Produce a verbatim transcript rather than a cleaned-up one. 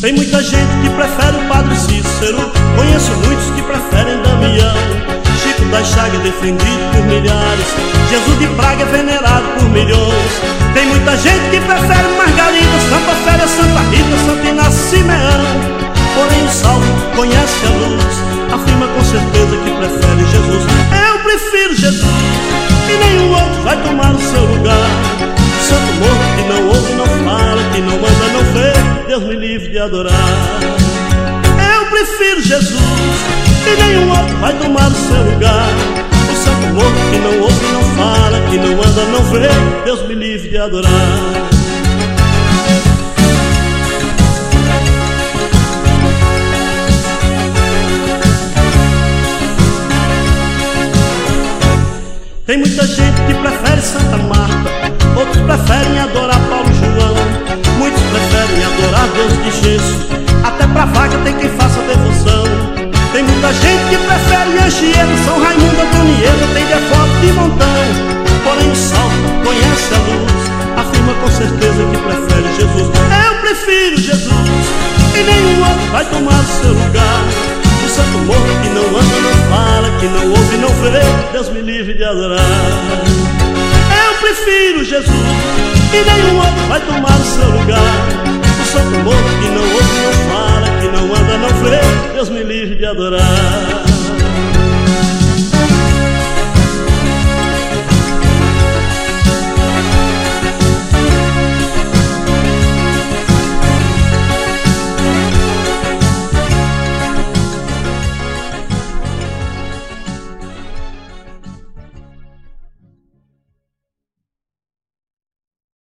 Tem muita gente que prefere o Padre Cícero, conheço muitos que preferem Damião. Chico da Chagas defendido por milhares, Jesus de Praga é venerado por milhões. Tem muita gente que prefere Margarida, Santa Féria, Santa Rita, Santo Inácio, Simeão. Porém o salvo conhece a luz, afirma com certeza que prefere Jesus. Eu prefiro Jesus, e nenhum outro vai tomar o seu lugar. O santo morto que não ouve, não fala, que não manda, não vê, Deus me livre de adorar. Eu prefiro Jesus, e nenhum outro vai tomar o seu lugar. O santo morto que não ouve, não fala, que não anda, não vê, Deus me livre de adorar. Tem muita gente que prefere Santa Marta, outros preferem adorar Paulo e João. Muitos preferem adorar Deus de gesso, até pra vaca tem quem faça devoção. Tem muita gente que prefere Anchieta, São Raimundo, Antonieta, tem devoto de montão. Porém o salvo conhece a luz, afirma com certeza que prefere Jesus. Eu prefiro Jesus, e nenhum outro vai tomar o seu lugar. O santo morto que não anda, não fala, que não ouve, não vê, Deus me livre de adorar. Eu prefiro Jesus, e nenhum outro vai tomar o seu lugar. O santo morto que não ouve, não fala, que não anda, não vê, Deus me livre de adorar.